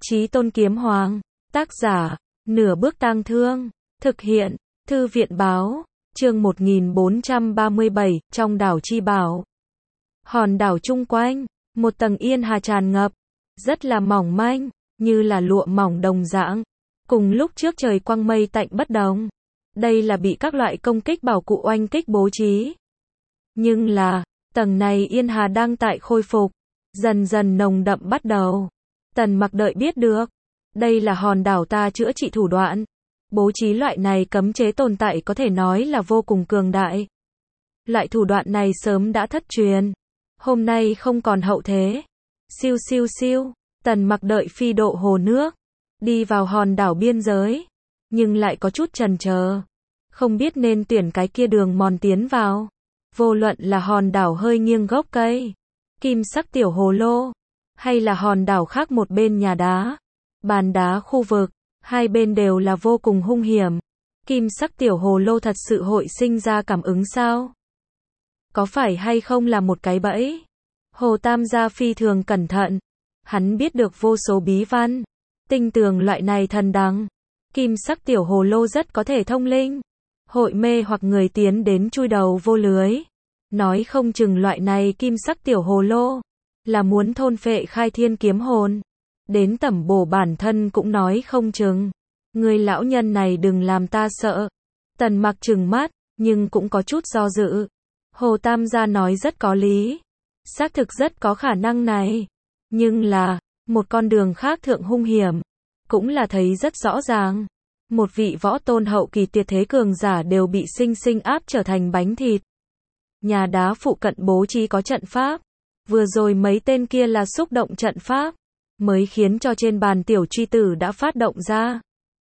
Chí Tôn Kiếm Hoàng. Tác giả, Nửa Bước Tang Thương. Thực hiện, Thư viện Báo. Chương 1437, trong đảo chi bảo. Hòn đảo chung quanh, một tầng yên hà tràn ngập, rất là mỏng manh, như là lụa mỏng đồng dạng. Cùng lúc trước trời quang mây tạnh bất đồng. Đây là bị các loại công kích bảo cụ oanh kích bố trí. Nhưng là, tầng này yên hà đang tại khôi phục, dần dần nồng đậm bắt đầu. Tần Mặc đợi biết được, đây là hòn đảo ta chữa trị thủ đoạn. Bố trí loại này cấm chế tồn tại có thể nói là vô cùng cường đại. Loại thủ đoạn này sớm đã thất truyền, hôm nay không còn hậu thế. Siêu siêu siêu, Tần Mặc đợi phi độ hồ nước, đi vào hòn đảo biên giới, nhưng lại có chút chần chờ, không biết nên tuyển cái kia đường mòn tiến vào. Vô luận là hòn đảo hơi nghiêng gốc cây, kim sắc tiểu hồ lô, hay là hòn đảo khác một bên nhà đá, bàn đá khu vực, hai bên đều là vô cùng hung hiểm. Kim sắc tiểu hồ lô thật sự hội sinh ra cảm ứng sao? Có phải hay không là một cái bẫy? Hồ Tam gia phi thường cẩn thận, hắn biết được vô số bí văn, tinh tường loại này thần đằng. Kim sắc tiểu hồ lô rất có thể thông linh, hội mê hoặc người tiến đến chui đầu vô lưới. Nói không chừng loại này kim sắc tiểu hồ lô là muốn thôn phệ khai thiên kiếm hồn, đến tẩm bổ bản thân cũng nói không chừng. Người lão nhân này đừng làm ta sợ. Tần Mặc trừng mắt, nhưng cũng có chút do dự. Hồ Tam gia nói rất có lý, xác thực rất có khả năng này. Nhưng là, một con đường khác thượng hung hiểm, cũng là thấy rất rõ ràng. Một vị võ tôn hậu kỳ tuyệt thế cường giả đều bị sinh sinh áp trở thành bánh thịt. Nhà đá phụ cận bố trí có trận pháp, vừa rồi mấy tên kia là xúc động trận pháp, mới khiến cho trên bàn tiểu truy tử đã phát động ra.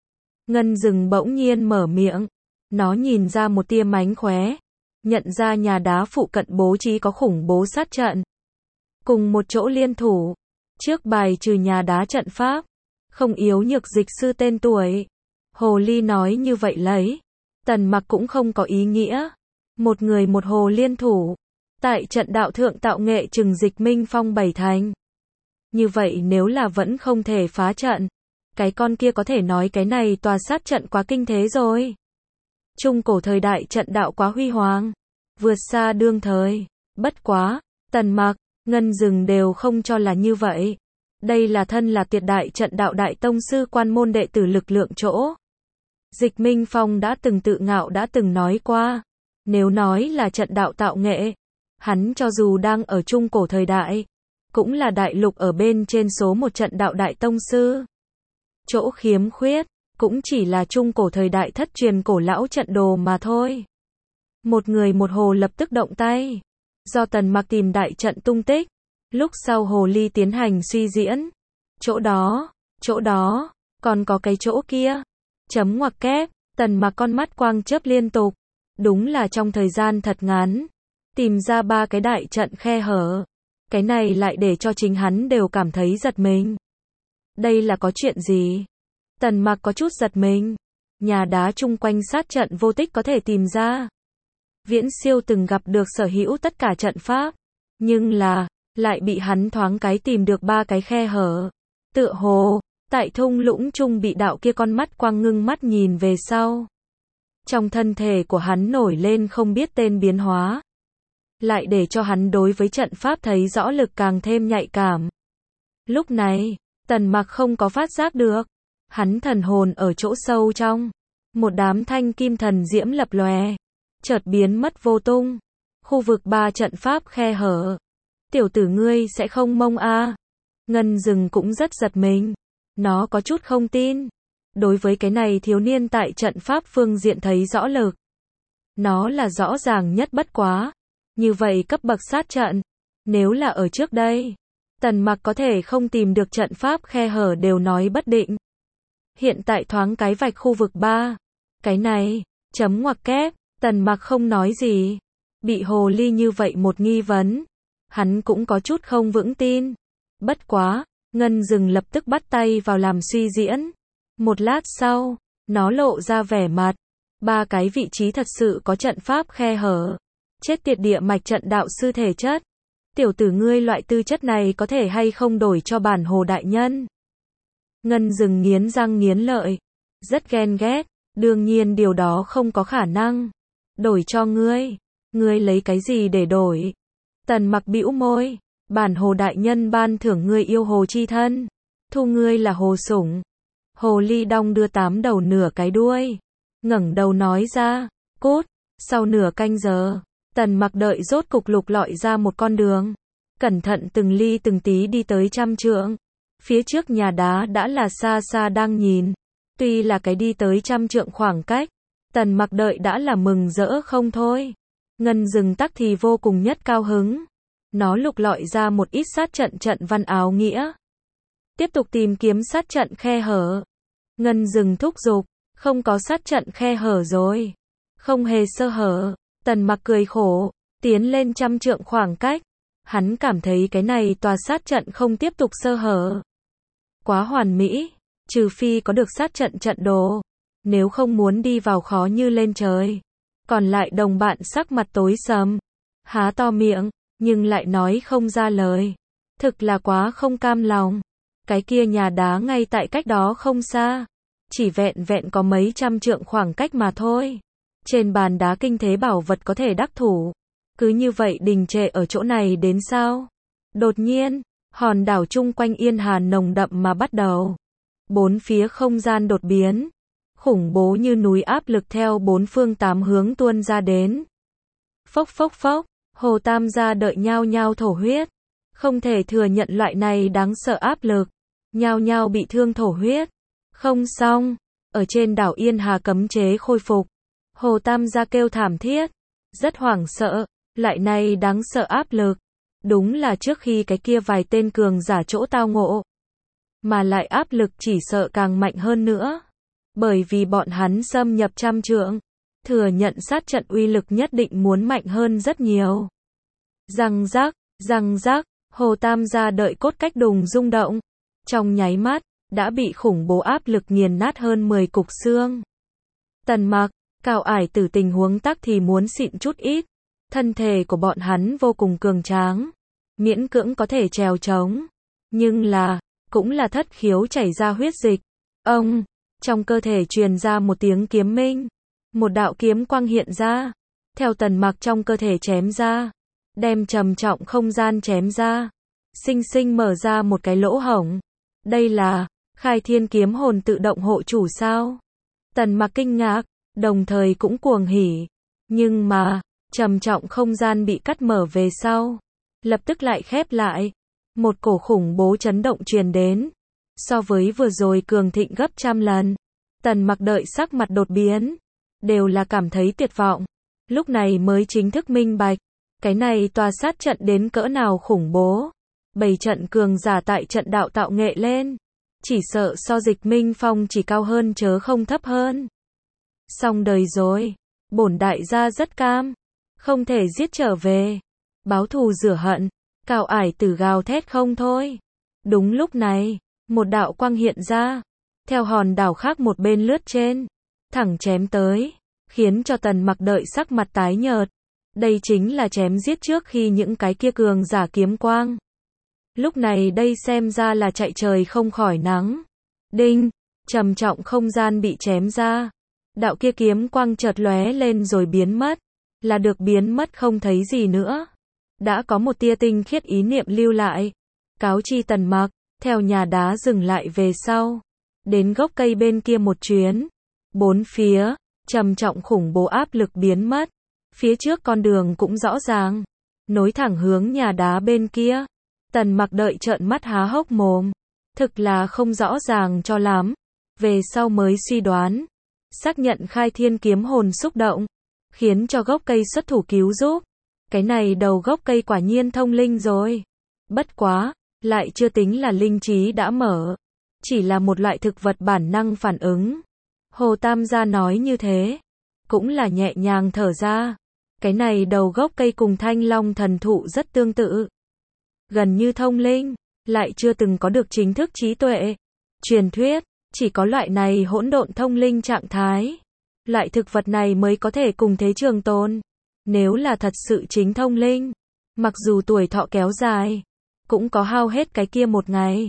Ngân Dừng bỗng nhiên mở miệng, nó nhìn ra một tia mánh khóe, nhận ra nhà đá phụ cận bố trí có khủng bố sát trận. Cùng một chỗ liên thủ, trước bài trừ nhà đá trận pháp, không yếu nhược dịch sư tên tuổi. Hồ ly nói như vậy lấy, Tần Mặc cũng không có ý nghĩa. Một người một hồ liên thủ, tại trận đạo thượng tạo nghệ chừng dịch minh phong 7 thành. Như vậy nếu là vẫn không thể phá trận, cái con kia có thể nói cái này tòa sát trận quá kinh thế rồi. Trung cổ thời đại trận đạo quá huy hoàng, vượt xa đương thời. Bất quá, Tần Mặc, Ngân Dừng đều không cho là như vậy. Đây là thân là tuyệt đại trận đạo đại tông sư quan môn đệ tử lực lượng chỗ. Dịch Minh Phong đã từng tự ngạo đã từng nói qua, nếu nói là trận đạo tạo nghệ, hắn cho dù đang ở trung cổ thời đại, cũng là đại lục ở bên trên số một trận đạo đại tông sư. Chỗ khiếm khuyết, cũng chỉ là trung cổ thời đại thất truyền cổ lão trận đồ mà thôi. Một người một hồ lập tức động tay, do Tần Mặc tìm đại trận tung tích, lúc sau hồ ly tiến hành suy diễn. Chỗ đó, còn có cái chỗ kia. Chấm ngoặc kép, Tần Mặc con mắt quang chớp liên tục, đúng là trong thời gian thật ngắn, tìm ra 3 cái đại trận khe hở. Cái này lại để cho chính hắn đều cảm thấy giật mình. Đây là có chuyện gì? Tần Mặc có chút giật mình. Nhà đá chung quanh sát trận vô tích có thể tìm ra. Viễn Siêu từng gặp được sở hữu tất cả trận pháp, nhưng là, lại bị hắn thoáng cái tìm được 3 cái khe hở. Tựa hồ, tại thung lũng chung bị đạo kia con mắt quang ngưng mắt nhìn về sau. Trong thân thể của hắn nổi lên không biết tên biến hóa, lại để cho hắn đối với trận pháp thấy rõ lực càng thêm nhạy cảm. Lúc này, Tần Mặc không có phát giác được, hắn thần hồn ở chỗ sâu trong, một đám thanh kim thần diễm lập lòe, chợt biến mất vô tung. Khu vực 3 trận pháp khe hở. Tiểu tử ngươi sẽ không mông a? Ngân Dừng cũng rất giật mình, nó có chút không tin. Đối với cái này thiếu niên tại trận pháp phương diện thấy rõ lực, nó là rõ ràng nhất bất quá. Như vậy cấp bậc sát trận, nếu là ở trước đây, Tần Mặc có thể không tìm được trận pháp khe hở đều nói bất định. Hiện tại thoáng cái vạch khu vực 3. Cái này, chấm ngoặc kép, Tần Mặc không nói gì. Bị hồ ly như vậy một nghi vấn, hắn cũng có chút không vững tin. Bất quá, Ngân Dừng lập tức bắt tay vào làm suy diễn. Một lát sau, nó lộ ra vẻ mặt. 3 cái vị trí thật sự có trận pháp khe hở. Chết tiệt địa mạch trận đạo sư thể chất. Tiểu tử ngươi loại tư chất này có thể hay không đổi cho bản hồ đại nhân? Ngân Dừng nghiến răng nghiến lợi. Rất ghen ghét. Đương nhiên điều đó không có khả năng. Đổi cho ngươi. Ngươi lấy cái gì để đổi? Tần Mặc bĩu môi. Bản hồ đại nhân ban thưởng ngươi yêu hồ chi thân. Thu ngươi là hồ sủng. Hồ ly đong đưa 8 đầu nửa cái đuôi. Ngẩng đầu nói ra. Cút. Sau nửa canh giờ, Tần Mặc đợi rốt cục lục lọi ra một con đường. Cẩn thận từng ly từng tí đi tới 100 trượng. Phía trước nhà đá đã là xa xa đang nhìn. Tuy là cái đi tới 100 trượng khoảng cách, Tần Mặc đợi đã là mừng rỡ không thôi. Ngân Dừng tắc thì vô cùng nhất cao hứng. Nó lục lọi ra một ít sát trận trận văn áo nghĩa. Tiếp tục tìm kiếm sát trận khe hở. Ngân Dừng thúc giục, không có sát trận khe hở rồi. Không hề sơ hở. Tần Mặc cười khổ, tiến lên 100 trượng khoảng cách. Hắn cảm thấy cái này tòa sát trận không tiếp tục sơ hở. Quá hoàn mỹ, trừ phi có được sát trận trận đồ. Nếu không muốn đi vào khó như lên trời. Còn lại đồng bạn sắc mặt tối sầm. Há to miệng, nhưng lại nói không ra lời. Thực là quá không cam lòng. Cái kia nhà đá ngay tại cách đó không xa. Chỉ vẹn vẹn có mấy 100 trượng khoảng cách mà thôi. Trên bàn đá kinh thế bảo vật có thể đắc thủ. Cứ như vậy đình trệ ở chỗ này đến sao? Đột nhiên, hòn đảo chung quanh yên hà nồng đậm mà bắt đầu. Bốn phía không gian đột biến. Khủng bố như núi áp lực theo 4 phương 8 hướng tuôn ra đến. Phốc phốc phốc, Hồ Tam gia đợi nhao nhao thổ huyết. Không thể thừa nhận loại này đáng sợ áp lực. Nhao nhao bị thương thổ huyết. Không xong, ở trên đảo Yên Hà cấm chế khôi phục. Hồ Tam gia kêu thảm thiết. Rất hoảng sợ, lại này đáng sợ áp lực. Đúng là trước khi cái kia vài tên cường giả chỗ tao ngộ. Mà lại áp lực chỉ sợ càng mạnh hơn nữa. Bởi vì bọn hắn xâm nhập 100 trượng. Thừa nhận sát trận uy lực nhất định muốn mạnh hơn rất nhiều. Răng rắc, Hồ Tam gia đợi cốt cách đùng rung động. Trong nháy mắt, đã bị khủng bố áp lực nghiền nát hơn 10 cục xương. Tần Mặc, Cao Ải Tử tình huống tắc thì muốn xịn chút ít. Thân thể của bọn hắn vô cùng cường tráng. Miễn cưỡng có thể trèo trống. Nhưng là, cũng là thất khiếu chảy ra huyết dịch. Ông, trong cơ thể truyền ra một tiếng kiếm minh. Một đạo kiếm quang hiện ra. Theo Tần Mặc trong cơ thể chém ra. Đem trầm trọng không gian chém ra. Sinh sinh mở ra một cái lỗ hổng. Đây là, Khai Thiên kiếm hồn tự động hộ chủ sao? Tần Mặc kinh ngạc, đồng thời cũng cuồng hỉ. Nhưng mà, trầm trọng không gian bị cắt mở về sau. Lập tức lại khép lại. Một cổ khủng bố chấn động truyền đến. So với vừa rồi cường thịnh gấp 100 lần. Tần Mặc đợi sắc mặt đột biến. Đều là cảm thấy tuyệt vọng. Lúc này mới chính thức minh bạch. Cái này tòa sát trận đến cỡ nào khủng bố. 7 trận cường giả tại trận đạo tạo nghệ lên. Chỉ sợ so Dịch Minh Phong chỉ cao hơn chớ không thấp hơn. Xong đời rồi. Bổn đại gia rất cam. Không thể giết trở về. Báo thù rửa hận. Cao Ải Tử gào thét không thôi. Đúng lúc này, một đạo quang hiện ra. Theo hòn đảo khác một bên lướt trên. Thẳng chém tới. Khiến cho Tần Mặc đợi sắc mặt tái nhợt. Đây chính là chém giết trước khi những cái kia cường giả kiếm quang. Lúc này đây xem ra là chạy trời không khỏi nắng. Đinh, trầm trọng không gian bị chém ra. Đạo kia kiếm quang chợt lóe lên rồi biến mất. Là được biến mất không thấy gì nữa. Đã có một tia tinh khiết ý niệm lưu lại. Cáo chi Tần Mặc, theo nhà đá dừng lại về sau. Đến gốc cây bên kia một chuyến. Bốn phía, trầm trọng khủng bố áp lực biến mất. Phía trước con đường cũng rõ ràng. Nối thẳng hướng nhà đá bên kia. Tần Mặc đợi trợn mắt há hốc mồm. Thực là không rõ ràng cho lắm. Về sau mới suy đoán. Xác nhận Khai Thiên kiếm hồn xúc động. Khiến cho gốc cây xuất thủ cứu giúp. Cái này đầu gốc cây quả nhiên thông linh rồi. Bất quá, lại chưa tính là linh trí đã mở. Chỉ là một loại thực vật bản năng phản ứng. Hồ Tam gia nói như thế. Cũng là nhẹ nhàng thở ra. Cái này đầu gốc cây cùng Thanh Long thần thụ rất tương tự. Gần như thông linh, lại chưa từng có được chính thức trí tuệ. Truyền thuyết, chỉ có loại này hỗn độn thông linh trạng thái. Loại thực vật này mới có thể cùng thế trường tồn. Nếu là thật sự chính thông linh, mặc dù tuổi thọ kéo dài, cũng có hao hết cái kia một ngày.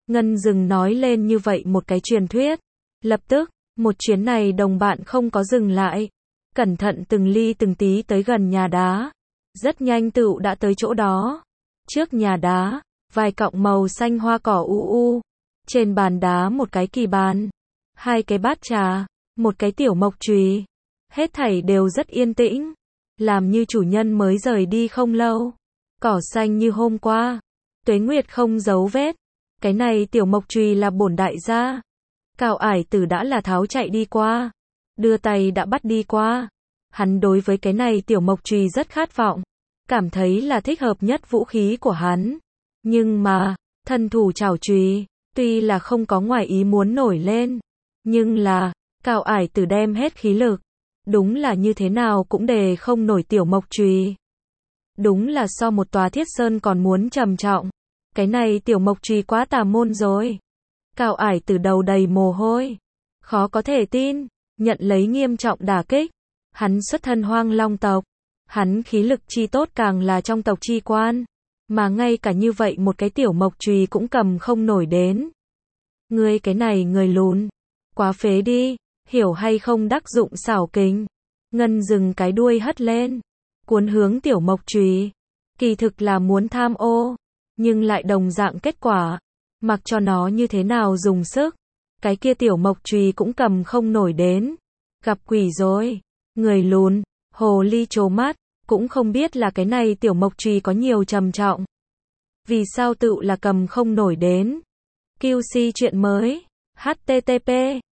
Ngân dừng nói lên như vậy một cái truyền thuyết. Lập tức, một chuyến này đồng bạn không có dừng lại. Cẩn thận từng ly từng tí tới gần nhà đá. Rất nhanh tựu đã tới chỗ đó. Trước nhà đá, vài cọng màu xanh hoa cỏ u. Trên bàn đá một cái kỳ bàn. Hai cái bát trà. Một cái tiểu mộc chùy. Hết thảy đều rất yên tĩnh. Làm như chủ nhân mới rời đi không lâu. Cỏ xanh như hôm qua. Tuế nguyệt không dấu vết. Cái này tiểu mộc chùy là bổn đại gia. Cao Ải Tử đã là tháo chạy đi qua. Đưa tay đã bắt đi qua. Hắn đối với cái này tiểu mộc chùy rất khát vọng. Cảm thấy là thích hợp nhất vũ khí của hắn. Nhưng mà, thân thủ chảo chùy, tuy là không có ngoài ý muốn nổi lên. Nhưng là, Cao Ải Tử đem hết khí lực. Đúng là như thế nào cũng đề không nổi tiểu mộc chùy. Đúng là so một tòa thiết sơn còn muốn trầm trọng. Cái này tiểu mộc chùy quá tà môn rồi. Cao Ải Tử đầu đầy mồ hôi. Khó có thể tin, nhận lấy nghiêm trọng đả kích. Hắn xuất thân Hoang Long tộc. Hắn khí lực chi tốt càng là trong tộc chi quan. Mà ngay cả như vậy một cái tiểu mộc chùy cũng cầm không nổi đến. Ngươi cái này người lùn. Quá phế đi, hiểu hay không đắc dụng xảo kình. Ngân dừng cái đuôi hất lên. Cuốn hướng tiểu mộc chùy. Kỳ thực là muốn tham ô. Nhưng lại đồng dạng kết quả. Mặc cho nó như thế nào dùng sức. Cái kia tiểu mộc chùy cũng cầm không nổi đến. Gặp quỷ rồi. Người lùn, hồ ly trố mắt. Cũng không biết là cái này tiểu mộc chùy có nhiều trầm trọng. Vì sao tựu là cầm không nổi đến. QC chuyện mới. http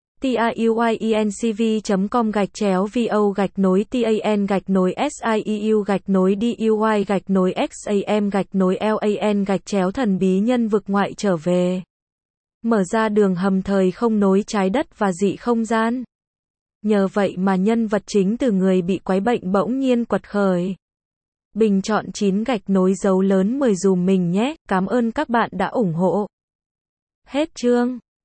taiuyencv.com/vo-sieu-duy-xam-lan-thần bí nhân vực ngoại trở về. Mở ra đường hầm thời không nối trái đất và dị không gian. Nhờ vậy mà nhân vật chính từ người bị quái bệnh bỗng nhiên quật khởi. Bình chọn 9 gạch nối dấu lớn 10 dùm mình nhé, cảm ơn các bạn đã ủng hộ. Hết chương.